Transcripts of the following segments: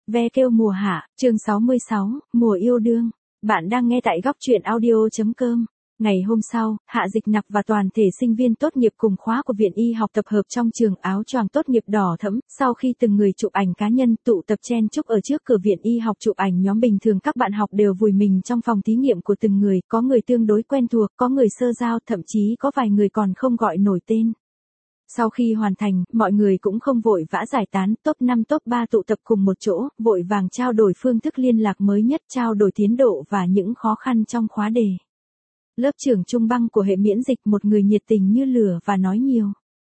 Ve kêu mùa hạ, chương 66, mùa yêu đương. Bạn đang nghe tại góc truyện audio.com. Ngày hôm sau, Hạ Dịch Nặc và toàn thể sinh viên tốt nghiệp cùng khóa của Viện Y học tập hợp trong trường áo choàng tốt nghiệp đỏ thẫm, sau khi từng người chụp ảnh cá nhân tụ tập chen chúc ở trước cửa Viện Y học chụp ảnh nhóm. Bình thường các bạn học đều vùi mình trong phòng thí nghiệm của từng người, có người tương đối quen thuộc, có người sơ giao, thậm chí có vài người còn không gọi nổi tên. Sau khi hoàn thành, mọi người cũng không vội vã giải tán, top 5 top 3 tụ tập cùng một chỗ, vội vàng trao đổi phương thức liên lạc mới nhất, trao đổi tiến độ và những khó khăn trong khóa đề. Lớp trưởng Trung Băng của hệ miễn dịch, một người nhiệt tình như lửa và nói nhiều.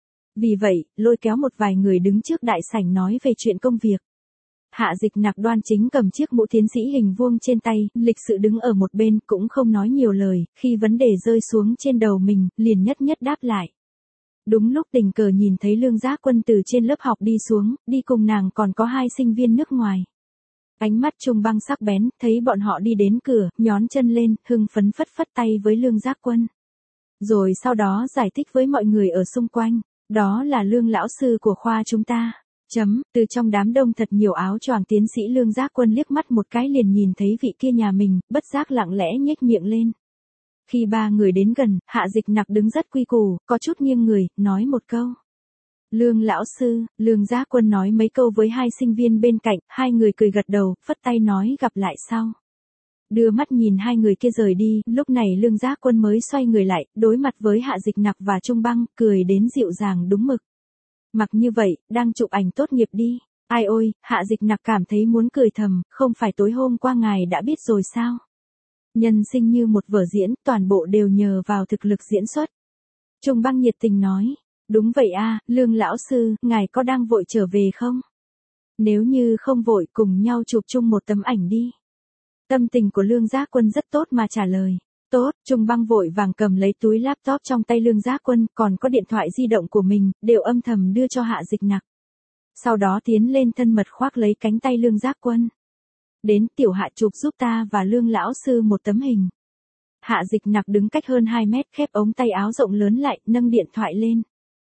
Vì vậy, lôi kéo một vài người đứng trước đại sảnh nói về chuyện công việc. Hạ Dịch Nặc đoan chính cầm chiếc mũ tiến sĩ hình vuông trên tay, lịch sự đứng ở một bên, cũng không nói nhiều lời, khi vấn đề rơi xuống trên đầu mình, liền nhất nhất đáp lại. Đúng lúc tình cờ nhìn thấy Lương Giác Quân từ trên lớp học đi xuống, đi cùng nàng còn có 2 sinh viên nước ngoài. Ánh mắt Trung Băng sắc bén, thấy bọn họ đi đến cửa, nhón chân lên, hưng phấn phất phất tay với Lương Giác Quân. Rồi sau đó giải thích với mọi người ở xung quanh, đó là Lương lão sư của khoa chúng ta. Từ trong đám đông thật nhiều áo choàng tiến sĩ. Lương Giác Quân liếc mắt một cái liền nhìn thấy vị kia nhà mình, bất giác lặng lẽ nhếch miệng lên. Khi 3 người đến gần, Hạ Dịch Nặc đứng rất quy củ, có chút nghiêng người, nói một câu. Lương lão sư. Lương Giác Quân nói mấy câu với 2 sinh viên bên cạnh, 2 người cười gật đầu, phất tay nói gặp lại sau. Đưa mắt nhìn 2 người kia rời đi, lúc này Lương Giác Quân mới xoay người lại, đối mặt với Hạ Dịch Nặc và Trung Băng, cười đến dịu dàng đúng mực. Mặc như vậy, đang chụp ảnh tốt nghiệp đi. Ai ôi, Hạ Dịch Nặc cảm thấy muốn cười thầm, không phải tối hôm qua ngài đã biết rồi sao? Nhân sinh như một vở diễn, toàn bộ đều nhờ vào thực lực diễn xuất. Trung Băng nhiệt tình nói, đúng vậy a, Lương lão sư, ngài có đang vội trở về không? Nếu như không vội, cùng nhau chụp chung một tấm ảnh đi. Tâm tình của Lương Giác Quân rất tốt mà trả lời. Tốt. Trung Băng vội vàng cầm lấy túi laptop trong tay Lương Giác Quân, còn có điện thoại di động của mình, đều âm thầm đưa cho Hạ Dịch Nặc. Sau đó tiến lên thân mật khoác lấy cánh tay Lương Giác Quân. Đến, Tiểu Hạ chụp giúp ta và Lương lão sư một tấm hình. Hạ Dịch Nặc đứng cách hơn 2 mét, khép ống tay áo rộng lớn lại, nâng điện thoại lên.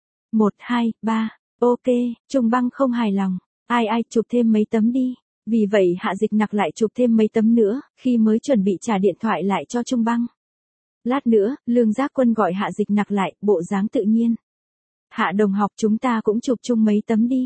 1, 2, 3, ok. Trung Băng không hài lòng, ai chụp thêm mấy tấm đi. Vì vậy Hạ Dịch Nặc lại chụp thêm mấy tấm nữa, khi mới chuẩn bị trả điện thoại lại cho Trung Băng. Lát nữa, Lương Giác Quân gọi Hạ Dịch Nặc lại, bộ dáng tự nhiên. Hạ đồng học, chúng ta cũng chụp chung mấy tấm đi.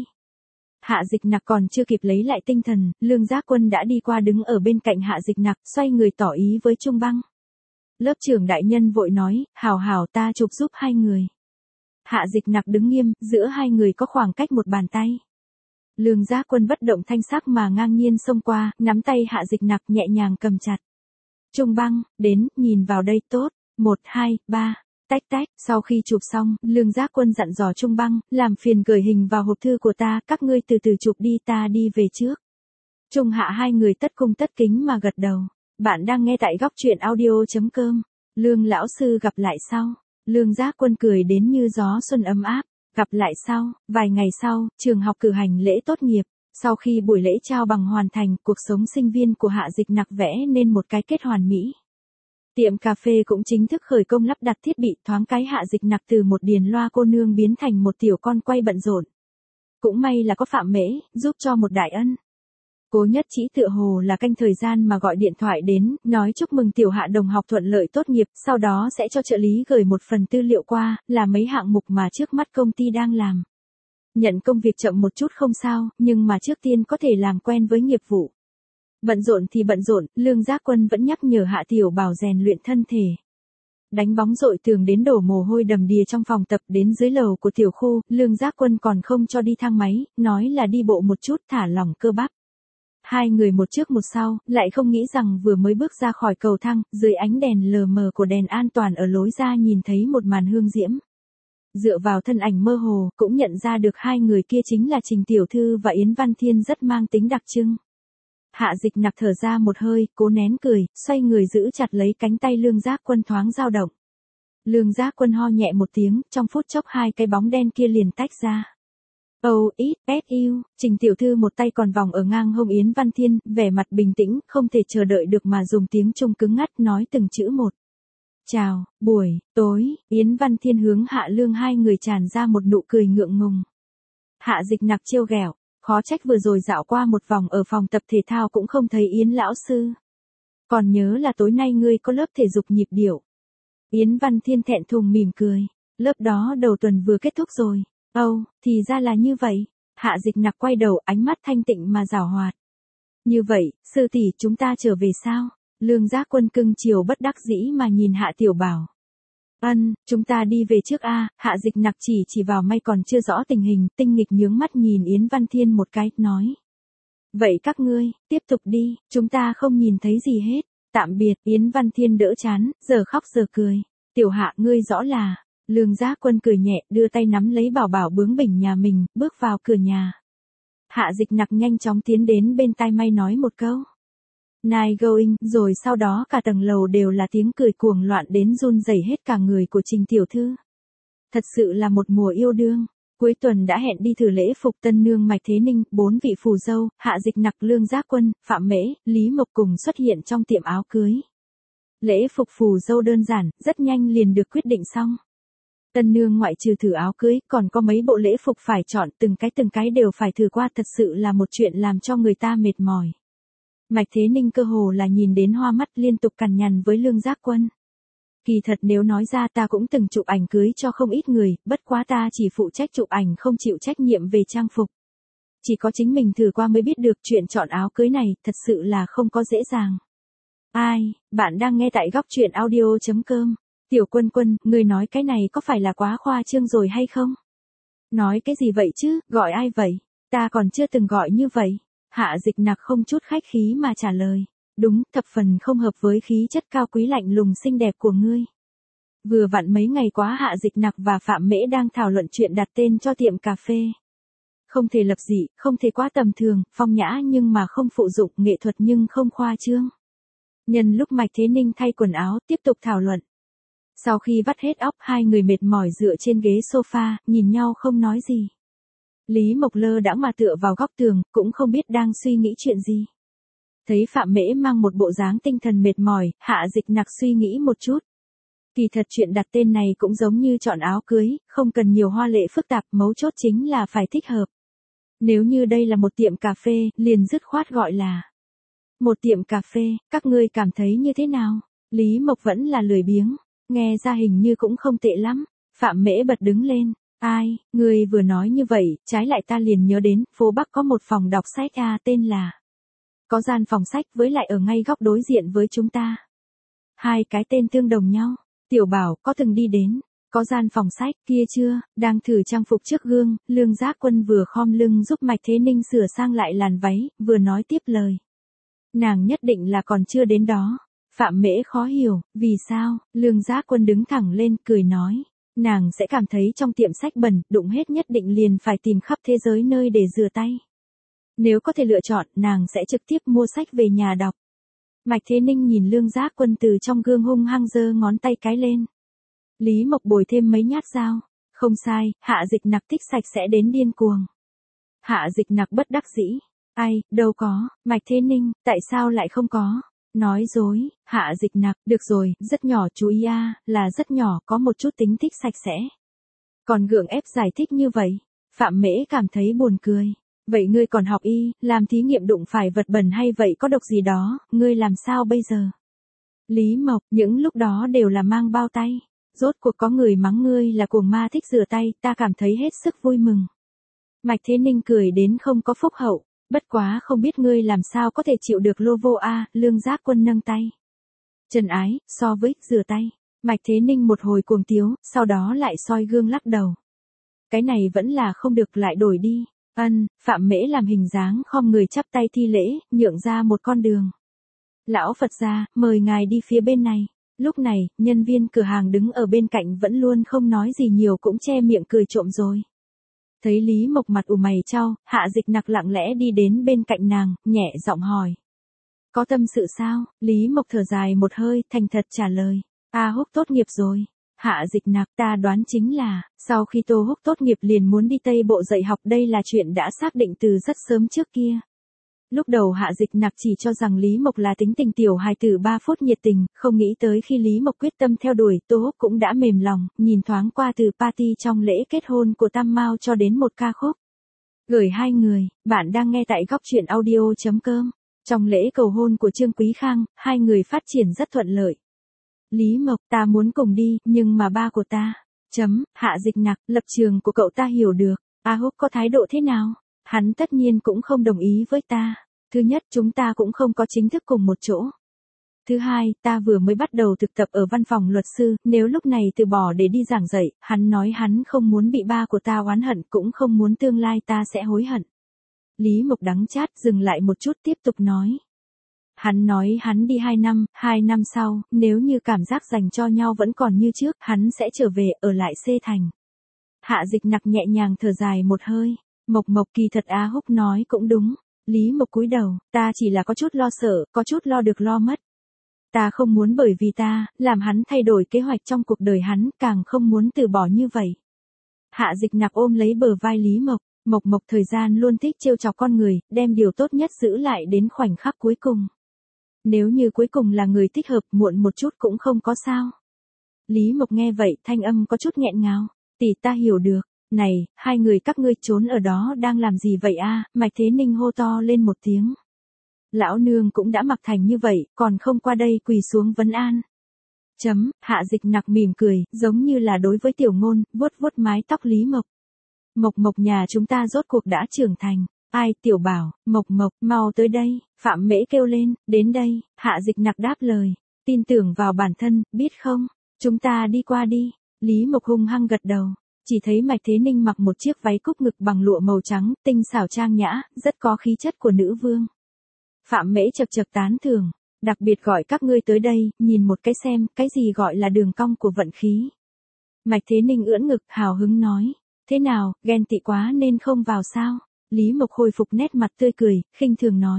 Hạ Dịch Nặc còn chưa kịp lấy lại tinh thần, Lương Giác Quân đã đi qua đứng ở bên cạnh Hạ Dịch Nặc, xoay người tỏ ý với Trung Băng. Lớp trưởng đại nhân vội nói, hảo ta chụp giúp 2 người. Hạ Dịch Nặc đứng nghiêm, giữa 2 người có khoảng cách một bàn tay. Lương Giác Quân bất động thanh sắc mà ngang nhiên xông qua, nắm tay Hạ Dịch Nặc nhẹ nhàng cầm chặt. Trung Băng, đến, nhìn vào đây tốt. 1, 2, 3. Tách. Sau khi chụp xong, Lương Giác Quân dặn dò Trung Băng, làm phiền gửi hình vào hộp thư của ta, các ngươi từ từ chụp đi, ta đi về trước. Trung Hạ 2 người tất cung tất kính mà gật đầu. Bạn đang nghe tại góc truyện audio.com. Lương lão sư gặp lại sau. Lương Giác Quân cười đến như gió xuân ấm áp. Gặp lại sau. Vài ngày sau, trường học cử hành lễ tốt nghiệp. Sau khi buổi lễ trao bằng hoàn thành, cuộc sống sinh viên của Hạ Dịch Nặc vẽ nên một cái kết hoàn mỹ. Tiệm cà phê cũng chính thức khởi công lắp đặt thiết bị, thoáng cái Hạ Dịch Nặc từ một điền loa cô nương biến thành một tiểu con quay bận rộn. Cũng may là có Phạm Mễ, giúp cho một đại ân. Cố Nhất Chỉ tựa hồ là canh thời gian mà gọi điện thoại đến, nói chúc mừng Tiểu Hạ đồng học thuận lợi tốt nghiệp, sau đó sẽ cho trợ lý gửi một phần tư liệu qua, là mấy hạng mục mà trước mắt công ty đang làm. Nhận công việc chậm một chút không sao, nhưng mà trước tiên có thể làm quen với nghiệp vụ. Bận rộn thì bận rộn, Lương Giác Quân vẫn nhắc nhở Hạ Tiểu Bảo rèn luyện thân thể. Đánh bóng dội tường đến đổ mồ hôi đầm đìa trong phòng tập, đến dưới lầu của tiểu khu, Lương Giác Quân còn không cho đi thang máy, nói là đi bộ một chút thả lỏng cơ bắp. 2 người một trước một sau, lại không nghĩ rằng vừa mới bước ra khỏi cầu thang, dưới ánh đèn lờ mờ của đèn an toàn ở lối ra nhìn thấy một màn hương diễm. Dựa vào thân ảnh mơ hồ, cũng nhận ra được 2 người kia chính là Trình Tiểu Thư và Yến Văn Thiên, rất mang tính đặc trưng. Hạ Dịch Nặc thở ra một hơi, cố nén cười, xoay người giữ chặt lấy cánh tay Lương Giác Quân thoáng dao động. Lương Giác Quân ho nhẹ một tiếng, trong phút chốc 2 cái bóng đen kia liền tách ra. Trình Tiểu Thư một tay còn vòng ở ngang hông Yến Văn Thiên, vẻ mặt bình tĩnh, không thể chờ đợi được mà dùng tiếng Trung cứng ngắt nói từng chữ một. Chào, buổi tối. Yến Văn Thiên hướng Hạ Lương 2 người tràn ra một nụ cười ngượng ngùng. Hạ Dịch Nặc trêu ghẹo, khó trách vừa rồi dạo qua một vòng ở phòng tập thể thao cũng không thấy Yến lão sư. Còn nhớ là tối nay ngươi có lớp thể dục nhịp điệu. Yến Văn Thiên thẹn thùng mỉm cười. Lớp đó đầu tuần vừa kết thúc rồi. Âu, thì ra là như vậy. Hạ Dịch Nặc quay đầu, ánh mắt thanh tịnh mà giảo hoạt. Như vậy, sư tỷ, chúng ta trở về sao? Lương Giác Quân cưng chiều bất đắc dĩ mà nhìn Hạ Tiểu Bảo. Chúng ta đi về trước a. Hạ Dịch Nặc chỉ vào may còn chưa rõ tình hình, tinh nghịch nhướng mắt nhìn Yến Văn Thiên một cái, nói. Vậy các ngươi, tiếp tục đi, chúng ta không nhìn thấy gì hết. Tạm biệt. Yến Văn Thiên đỡ chán, giờ khóc giờ cười. Tiểu Hạ, ngươi rõ là. Lương Giác Quân cười nhẹ, đưa tay nắm lấy Bảo Bảo bướng bỉnh nhà mình, bước vào cửa nhà. Hạ Dịch Nặc nhanh chóng tiến đến bên tai may nói một câu. Night going, rồi sau đó cả tầng lầu đều là tiếng cười cuồng loạn đến run rẩy hết cả người của Trình tiểu thư. Thật sự là một mùa yêu đương. Cuối tuần đã hẹn đi thử lễ phục tân nương Mạch Thế Ninh, 4 vị phù dâu, Hạ Dịch Nặc, Lương Giác Quân, Phạm Mễ, Lý Mộc cùng xuất hiện trong tiệm áo cưới. Lễ phục phù dâu đơn giản, rất nhanh liền được quyết định xong. Tân nương ngoại trừ thử áo cưới, còn có mấy bộ lễ phục phải chọn, từng cái đều phải thử qua, thật sự là một chuyện làm cho người ta mệt mỏi. Mạch Thế Ninh cơ hồ là nhìn đến hoa mắt, liên tục cằn nhằn với Lương Giác Quân. Kỳ thật nếu nói ra, ta cũng từng chụp ảnh cưới cho không ít người, bất quá ta chỉ phụ trách chụp ảnh, không chịu trách nhiệm về trang phục. Chỉ có chính mình thử qua mới biết được chuyện chọn áo cưới này, thật sự là không có dễ dàng. Ai, bạn đang nghe tại góc truyện audio.com. Tiểu Quân Quân, ngươi nói cái này có phải là quá khoa trương rồi hay không? Nói cái gì vậy chứ, gọi ai vậy? Ta còn chưa từng gọi như vậy. Hạ Dịch Nặc không chút khách khí mà trả lời. Đúng, thập phần không hợp với khí chất cao quý lạnh lùng xinh đẹp của ngươi. Vừa vặn mấy ngày quá Hạ Dịch Nặc và Phạm Mễ đang thảo luận chuyện đặt tên cho tiệm cà phê. Không thể lập dị, không thể quá tầm thường, phong nhã nhưng mà không phụ dụng, nghệ thuật nhưng không khoa trương. Nhân lúc Mạch Thế Ninh thay quần áo, tiếp tục thảo luận. Sau khi vắt hết óc, hai người mệt mỏi dựa trên ghế sofa, nhìn nhau không nói gì. Lý Mộc lơ đãng mà tựa vào góc tường, cũng không biết đang suy nghĩ chuyện gì. Thấy Phạm Mễ mang một bộ dáng tinh thần mệt mỏi, Hạ Dịch Nặc suy nghĩ một chút. Kỳ thật chuyện đặt tên này cũng giống như chọn áo cưới, không cần nhiều hoa lệ phức tạp, mấu chốt chính là phải thích hợp. Nếu như đây là một tiệm cà phê, liền dứt khoát gọi là một tiệm cà phê, các ngươi cảm thấy như thế nào? Lý Mộc vẫn là lười biếng, nghe ra hình như cũng không tệ lắm. Phạm Mễ bật đứng lên. Ai, ngươi vừa nói như vậy, trái lại ta liền nhớ đến, phố Bắc có một phòng đọc sách tên là. Có gian phòng sách với lại ở ngay góc đối diện với chúng ta. Hai cái tên tương đồng nhau. Tiểu Bảo có từng đi đến. Có gian phòng sách kia chưa, đang thử trang phục trước gương, Lương Giác Quân vừa khom lưng giúp Mạch Thế Ninh sửa sang lại làn váy, vừa nói tiếp lời. Nàng nhất định là còn chưa đến đó. Phạm Mễ khó hiểu, vì sao? Lương Giác Quân đứng thẳng lên, cười nói. Nàng sẽ cảm thấy trong tiệm sách bẩn, đụng hết nhất định liền phải tìm khắp thế giới nơi để rửa tay. Nếu có thể lựa chọn, nàng sẽ trực tiếp mua sách về nhà đọc. Mạch Thế Ninh nhìn Lương Giác Quân từ trong gương hung hăng giơ ngón tay cái lên. Lý Mộc bồi thêm mấy nhát dao. Không sai, Hạ Dịch Nặc thích sạch sẽ đến điên cuồng. Hạ Dịch Nặc bất đắc dĩ. Ai, đâu có, Mạch Thế Ninh, tại sao lại không có? Nói dối, Hạ Dịch Nặc, được rồi, rất nhỏ chú ý là rất nhỏ, có một chút tính thích sạch sẽ. Còn gượng ép giải thích như vậy, Phạm Mễ cảm thấy buồn cười. Vậy ngươi còn học y, làm thí nghiệm đụng phải vật bẩn hay vậy có độc gì đó, ngươi làm sao bây giờ? Lý Mộc, những lúc đó đều là mang bao tay. Rốt cuộc có người mắng ngươi là cuồng ma thích rửa tay, ta cảm thấy hết sức vui mừng. Mạch Thế Ninh cười đến không có phúc hậu. Bất quá không biết ngươi làm sao có thể chịu được lô vô Lương Giác Quân nâng tay. Trần ái, so với rửa tay. Mạch Thế Ninh một hồi cuồng tiếu, sau đó lại soi gương lắc đầu. Cái này vẫn là không được, lại đổi đi. Phạm Mễ làm hình dáng khom người chắp tay thi lễ, nhượng ra một con đường. Lão Phật gia, mời ngài đi phía bên này. Lúc này, nhân viên cửa hàng đứng ở bên cạnh vẫn luôn không nói gì nhiều cũng che miệng cười trộm rồi. Thấy Lý Mộc mặt ủ mày chau, Hạ Dịch Nặc lặng lẽ đi đến bên cạnh nàng, nhẹ giọng hỏi. Có tâm sự sao? Lý Mộc thở dài một hơi, thành thật trả lời. A Húc tốt nghiệp rồi. Hạ Dịch Nặc, ta đoán chính là, sau khi Tô Húc tốt nghiệp liền muốn đi Tây Bộ dạy học, đây là chuyện đã xác định từ rất sớm trước kia. Lúc đầu Hạ Dịch Nặc chỉ cho rằng Lý Mộc là tính tình tiểu hài tử 3 phút nhiệt tình, không nghĩ tới khi Lý Mộc quyết tâm theo đuổi, Tô Húc cũng đã mềm lòng, nhìn thoáng qua từ party trong lễ kết hôn của Tam Mao cho đến một ca khúc. Gửi hai người, bạn đang nghe tại góc truyện audio.com. Trong lễ cầu hôn của Trương Quý Khang, hai người phát triển rất thuận lợi. Lý Mộc, ta muốn cùng đi, nhưng mà ba của ta. Hạ Dịch Nặc, lập trường của cậu ta hiểu được. A Húc có thái độ thế nào? Hắn tất nhiên cũng không đồng ý với ta. Thứ nhất, chúng ta cũng không có chính thức cùng một chỗ. Thứ hai, ta vừa mới bắt đầu thực tập ở văn phòng luật sư, nếu lúc này từ bỏ để đi giảng dạy, hắn nói hắn không muốn bị ba của ta oán hận, cũng không muốn tương lai ta sẽ hối hận. Lý Mộc đắng chát, dừng lại một chút tiếp tục nói. Hắn nói hắn đi 2 năm sau, nếu như cảm giác dành cho nhau vẫn còn như trước, hắn sẽ trở về, ở lại C Thành. Hạ Dịch Nặc nhẹ nhàng thở dài một hơi. Mộc kỳ thật A Húc nói cũng đúng. Lý Mộc cúi đầu, ta chỉ là có chút lo sợ, có chút lo được lo mất. Ta không muốn bởi vì ta, làm hắn thay đổi kế hoạch trong cuộc đời hắn, càng không muốn từ bỏ như vậy. Hạ Dịch Nặc ôm lấy bờ vai Lý Mộc. Mộc thời gian luôn thích trêu chọc con người, đem điều tốt nhất giữ lại đến khoảnh khắc cuối cùng. Nếu như cuối cùng là người thích hợp, muộn một chút cũng không có sao. Lý Mộc nghe vậy, thanh âm có chút nghẹn ngào. Tỷ, ta hiểu được. Này, hai người các ngươi trốn ở đó đang làm gì vậy a? Mạch Thế Ninh hô to lên một tiếng. Lão nương cũng đã mặc thành như vậy, còn không qua đây quỳ xuống vấn an. Hạ Dịch Nặc mỉm cười, giống như là đối với Tiểu Ngôn, vuốt mái tóc Lý Mộc. Mộc nhà chúng ta rốt cuộc đã trưởng thành. Ai, Tiểu Bảo, Mộc, mau tới đây, Phạm Mễ kêu lên, đến đây. Hạ Dịch Nặc đáp lời, tin tưởng vào bản thân, biết không, chúng ta đi qua đi. Lý Mộc hung hăng gật đầu, chỉ thấy Mạch Thế Ninh mặc một chiếc váy cúc ngực bằng lụa màu trắng, tinh xảo trang nhã, rất có khí chất của nữ vương. Phạm Mễ chật tán thưởng, đặc biệt gọi các ngươi tới đây, nhìn một cái xem, cái gì gọi là đường cong của vận khí. Mạch Thế Ninh ưỡn ngực, hào hứng nói, thế nào, ghen tị quá nên không vào sao? Lý Mộc hồi phục nét mặt tươi cười, khinh thường nói.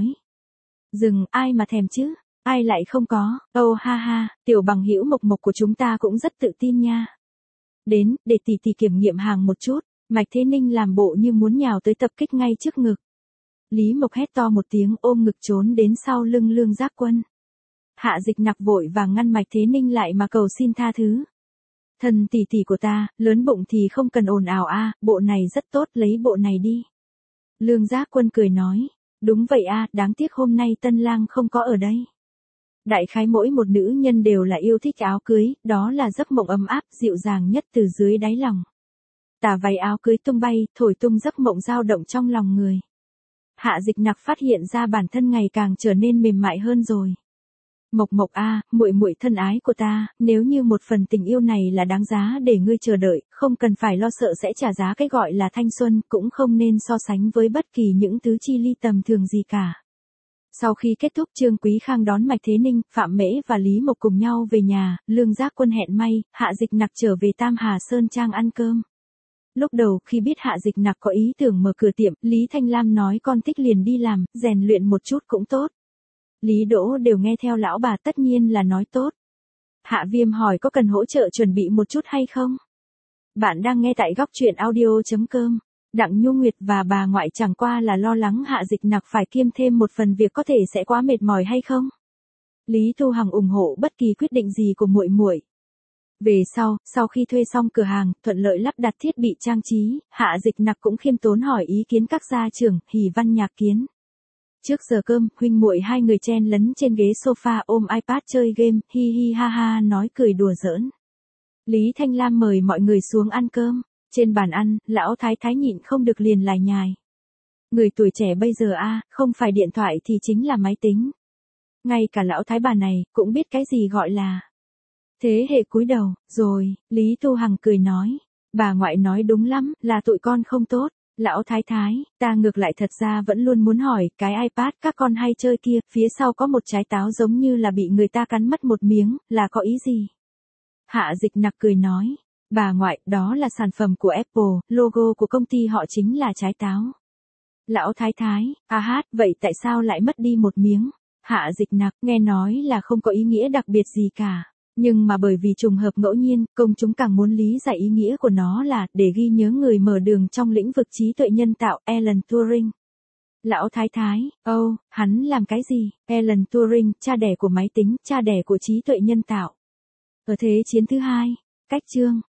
Dừng, ai mà thèm chứ, ai lại không có, ha, tiểu bằng hữu Mộc của chúng ta cũng rất tự tin nha. Đến, để tỷ kiểm nghiệm hàng một chút. Mạch Thế Ninh làm bộ như muốn nhào tới tập kích ngay trước ngực. Lý Mộc hét to một tiếng, ôm ngực trốn đến sau lưng Lương Giác Quân. Hạ Dịch Nặc vội và ngăn Mạch Thế Ninh lại mà cầu xin tha thứ. Thần tỷ của ta, lớn bụng thì không cần ồn ào a, bộ này rất tốt, lấy bộ này đi. Lương Giác Quân cười nói, đúng vậy a, đáng tiếc hôm nay tân lang không có ở đây. Đại khái mỗi một nữ nhân đều là yêu thích áo cưới, đó là giấc mộng ấm áp, dịu dàng nhất từ dưới đáy lòng. Tà váy áo cưới tung bay, thổi tung giấc mộng dao động trong lòng người. Hạ Dịch Nặc phát hiện ra bản thân ngày càng trở nên mềm mại hơn rồi. Mộc a, muội thân ái của ta, nếu như một phần tình yêu này là đáng giá để ngươi chờ đợi, không cần phải lo sợ sẽ trả giá cái gọi là thanh xuân, cũng không nên so sánh với bất kỳ những thứ chi ly tầm thường gì cả. Sau khi kết thúc, Trương Quý Khang đón Mạch Thế Ninh, Phạm Mễ và Lý Mộc cùng nhau về nhà, Lương Giác Quân hẹn may, Hạ Dịch Nặc trở về Tam Hà Sơn Trang ăn cơm. Lúc đầu, khi biết Hạ Dịch Nặc có ý tưởng mở cửa tiệm, Lý Thanh Lam nói con thích liền đi làm, rèn luyện một chút cũng tốt. Lý Đỗ đều nghe theo lão bà, tất nhiên là nói tốt. Hạ Viêm hỏi có cần hỗ trợ chuẩn bị một chút hay không? Bạn đang nghe tại góc truyện audio.com. Đặng Nhu Nguyệt và bà ngoại chẳng qua là lo lắng Hạ Dịch Nặc phải kiêm thêm một phần việc có thể sẽ quá mệt mỏi hay không. Lý Thu Hằng ủng hộ bất kỳ quyết định gì của muội. Về sau khi thuê xong cửa hàng, thuận lợi lắp đặt thiết bị trang trí, Hạ Dịch Nặc cũng khiêm tốn hỏi ý kiến các gia trưởng, Hỉ Văn Nhạc Kiến. Trước giờ cơm, huynh muội hai người chen lấn trên ghế sofa ôm iPad chơi game, hi ha ha nói cười đùa giỡn. Lý Thanh Lam mời mọi người xuống ăn cơm. Trên bàn ăn, lão thái thái nhịn không được liền lải nhải. Người tuổi trẻ bây giờ không phải điện thoại thì chính là máy tính. Ngay cả lão thái bà này, cũng biết cái gì gọi là thế hệ cúi đầu, rồi, Lý Thu Hằng cười nói. Bà ngoại nói đúng lắm, là tụi con không tốt. Lão thái thái, ta ngược lại thật ra vẫn luôn muốn hỏi, cái iPad các con hay chơi kia, phía sau có một trái táo giống như là bị người ta cắn mất một miếng, là có ý gì? Hạ Dịch Nặc cười nói. Bà ngoại, đó là sản phẩm của Apple, logo của công ty họ chính là trái táo. Lão thái thái, vậy tại sao lại mất đi một miếng? Hạ Dịch Nặc, nghe nói là không có ý nghĩa đặc biệt gì cả. Nhưng mà bởi vì trùng hợp ngẫu nhiên, công chúng càng muốn lý giải ý nghĩa của nó là để ghi nhớ người mở đường trong lĩnh vực trí tuệ nhân tạo, Alan Turing. Lão thái thái, hắn làm cái gì? Alan Turing, cha đẻ của máy tính, cha đẻ của trí tuệ nhân tạo. Ở Thế chiến thứ hai, cách chương.